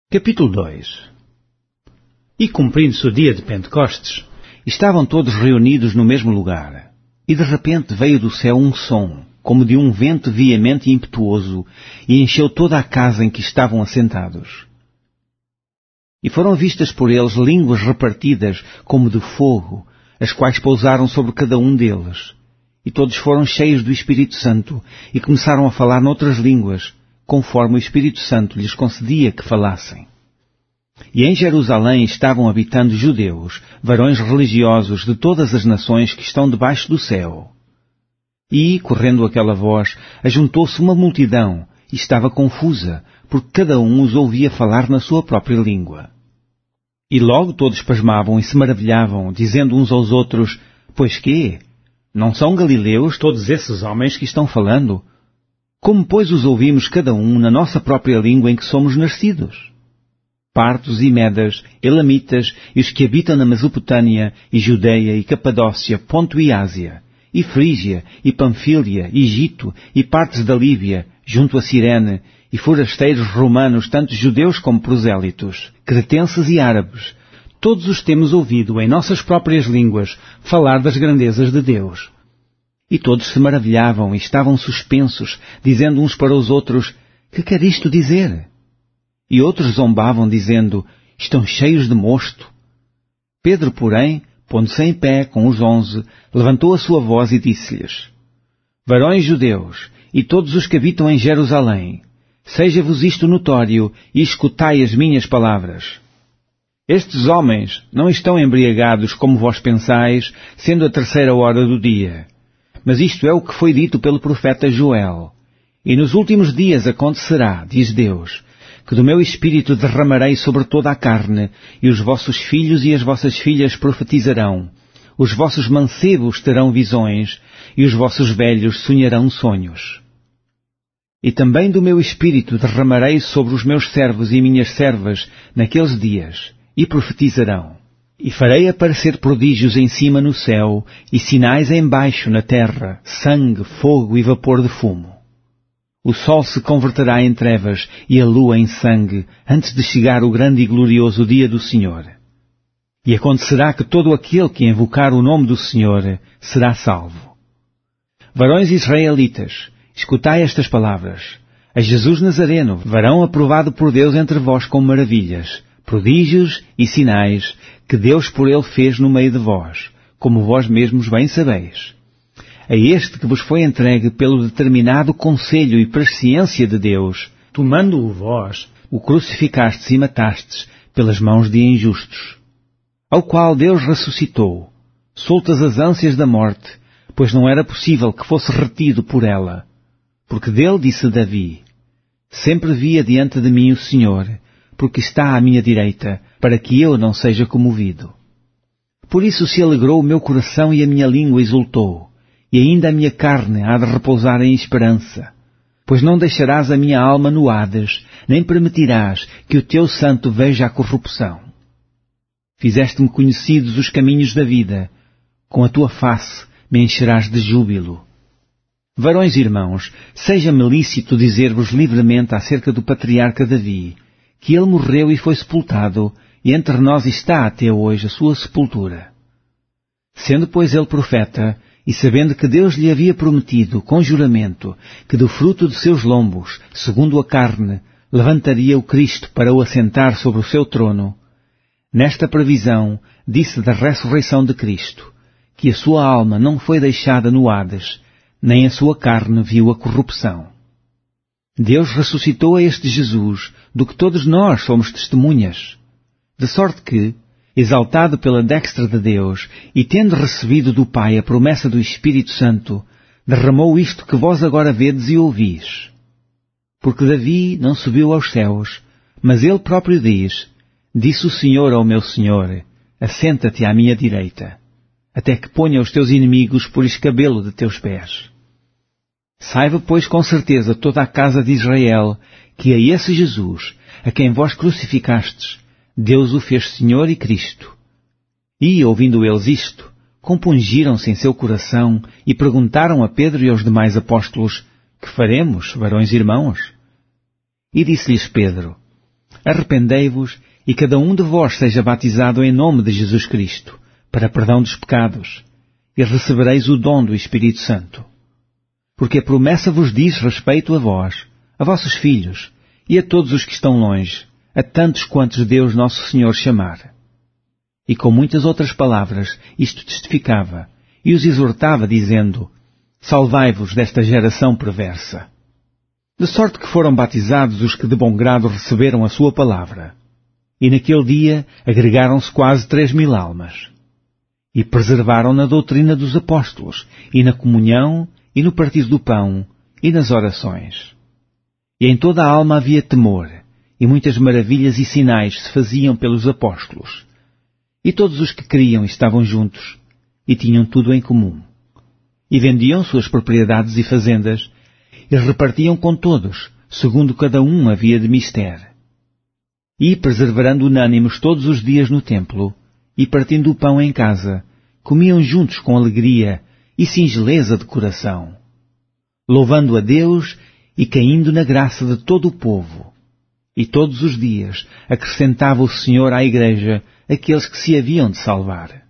Capítulo 2. E cumprindo-se o dia de Pentecostes, estavam todos reunidos no mesmo lugar. E de repente veio do céu um som, como de um vento veemente e impetuoso, e encheu toda a casa em que estavam assentados. E foram vistas por eles línguas repartidas como de fogo, as quais pousaram sobre cada um deles. E todos foram cheios do Espírito Santo, e começaram a falar noutras línguas, conforme o Espírito Santo lhes concedia que falassem. E em Jerusalém estavam habitando judeus, varões religiosos de todas as nações que estão debaixo do céu. E, correndo aquela voz, ajuntou-se uma multidão, e estava confusa, porque cada um os ouvia falar na sua própria língua. E logo todos pasmavam e se maravilhavam, dizendo uns aos outros: Pois quê? Não são galileus todos esses homens que estão falando? Como, pois, os ouvimos cada um na nossa própria língua em que somos nascidos? Partos e medas, elamitas e os que habitam na Mesopotâmia e Judeia e Capadócia, Ponto e Ásia, e Frígia e Panfília, Egito e partes da Líbia, junto a Cirene, e forasteiros romanos, tanto judeus como prosélitos, cretenses e árabes, todos os temos ouvido em nossas próprias línguas falar das grandezas de Deus. E todos se maravilhavam e estavam suspensos, dizendo uns para os outros: Que quer isto dizer? E outros zombavam, dizendo: Estão cheios de mosto. Pedro, porém, pondo-se em pé com os 11, levantou a sua voz e disse-lhes: Varões judeus, e todos os que habitam em Jerusalém, seja-vos isto notório, e escutai as minhas palavras. Estes homens não estão embriagados como vós pensais, sendo a 3ª hora do dia. Mas isto é o que foi dito pelo profeta Joel. E nos últimos dias acontecerá, diz Deus, que do meu Espírito derramarei sobre toda a carne, e os vossos filhos e as vossas filhas profetizarão, os vossos mancebos terão visões, e os vossos velhos sonharão sonhos. E também do meu Espírito derramarei sobre os meus servos e minhas servas naqueles dias, e profetizarão. E farei aparecer prodígios em cima no céu, e sinais embaixo na terra, sangue, fogo e vapor de fumo. O sol se converterá em trevas e a lua em sangue, antes de chegar o grande e glorioso dia do Senhor. E acontecerá que todo aquele que invocar o nome do Senhor será salvo. Varões israelitas, escutai estas palavras. A Jesus Nazareno, varão aprovado por Deus entre vós com maravilhas, prodígios e sinais que Deus por ele fez no meio de vós, como vós mesmos bem sabeis. A este que vos foi entregue pelo determinado conselho e presciência de Deus, tomando-o vós, o crucificastes e matastes pelas mãos de injustos. Ao qual Deus ressuscitou, soltas as ânsias da morte, pois não era possível que fosse retido por ela. Porque dele disse Davi: Sempre via diante de mim o Senhor, porque está à minha direita, para que eu não seja comovido. Por isso se alegrou o meu coração e a minha língua exultou, e ainda a minha carne há de repousar em esperança. Pois não deixarás a minha alma no Hades, nem permitirás que o teu santo veja a corrupção. Fizeste-me conhecidos os caminhos da vida, com a tua face me encherás de júbilo. Varões irmãos, seja-me lícito dizer-vos livremente acerca do patriarca Davi, que ele morreu e foi sepultado, e entre nós está até hoje a sua sepultura. Sendo, pois, ele profeta, e sabendo que Deus lhe havia prometido, com juramento, que do fruto de seus lombos, segundo a carne, levantaria o Cristo para o assentar sobre o seu trono, nesta previsão disse da ressurreição de Cristo, que a sua alma não foi deixada no Hades, nem a sua carne viu a corrupção. Deus ressuscitou a este Jesus, do que todos nós somos testemunhas, de sorte que, exaltado pela destra de Deus, e tendo recebido do Pai a promessa do Espírito Santo, derramou isto que vós agora vedes e ouvis. Porque Davi não subiu aos céus, mas ele próprio diz: Disse o Senhor ao meu Senhor: Assenta-te à minha direita, até que ponha os teus inimigos por escabelo de teus pés. Saiba, pois, com certeza toda a casa de Israel, que a esse Jesus, a quem vós crucificastes, Deus o fez Senhor e Cristo. E, ouvindo eles isto, compungiram-se em seu coração e perguntaram a Pedro e aos demais apóstolos: Que faremos, varões irmãos? E disse-lhes Pedro: arrependei-vos e cada um de vós seja batizado em nome de Jesus Cristo, para perdão dos pecados, e recebereis o dom do Espírito Santo. Porque a promessa vos diz respeito a vós, a vossos filhos, e a todos os que estão longe, a tantos quantos Deus nosso Senhor chamar. E com muitas outras palavras isto testificava, e os exortava, dizendo: Salvai-vos desta geração perversa. De sorte que foram batizados os que de bom grado receberam a sua palavra. E naquele dia agregaram-se quase 3.000 almas. E preservaram na doutrina dos apóstolos, e na comunhão, e no partir do pão, e nas orações. E em toda a alma havia temor, e muitas maravilhas e sinais se faziam pelos apóstolos. E todos os que criam estavam juntos, e tinham tudo em comum. E vendiam suas propriedades e fazendas, e repartiam com todos, segundo cada um havia de mister. E, perseverando unânimes todos os dias no templo, e partindo o pão em casa, comiam juntos com alegria e singeleza de coração, louvando a Deus e caindo na graça de todo o povo. E todos os dias acrescentava o Senhor à igreja aqueles que se haviam de salvar.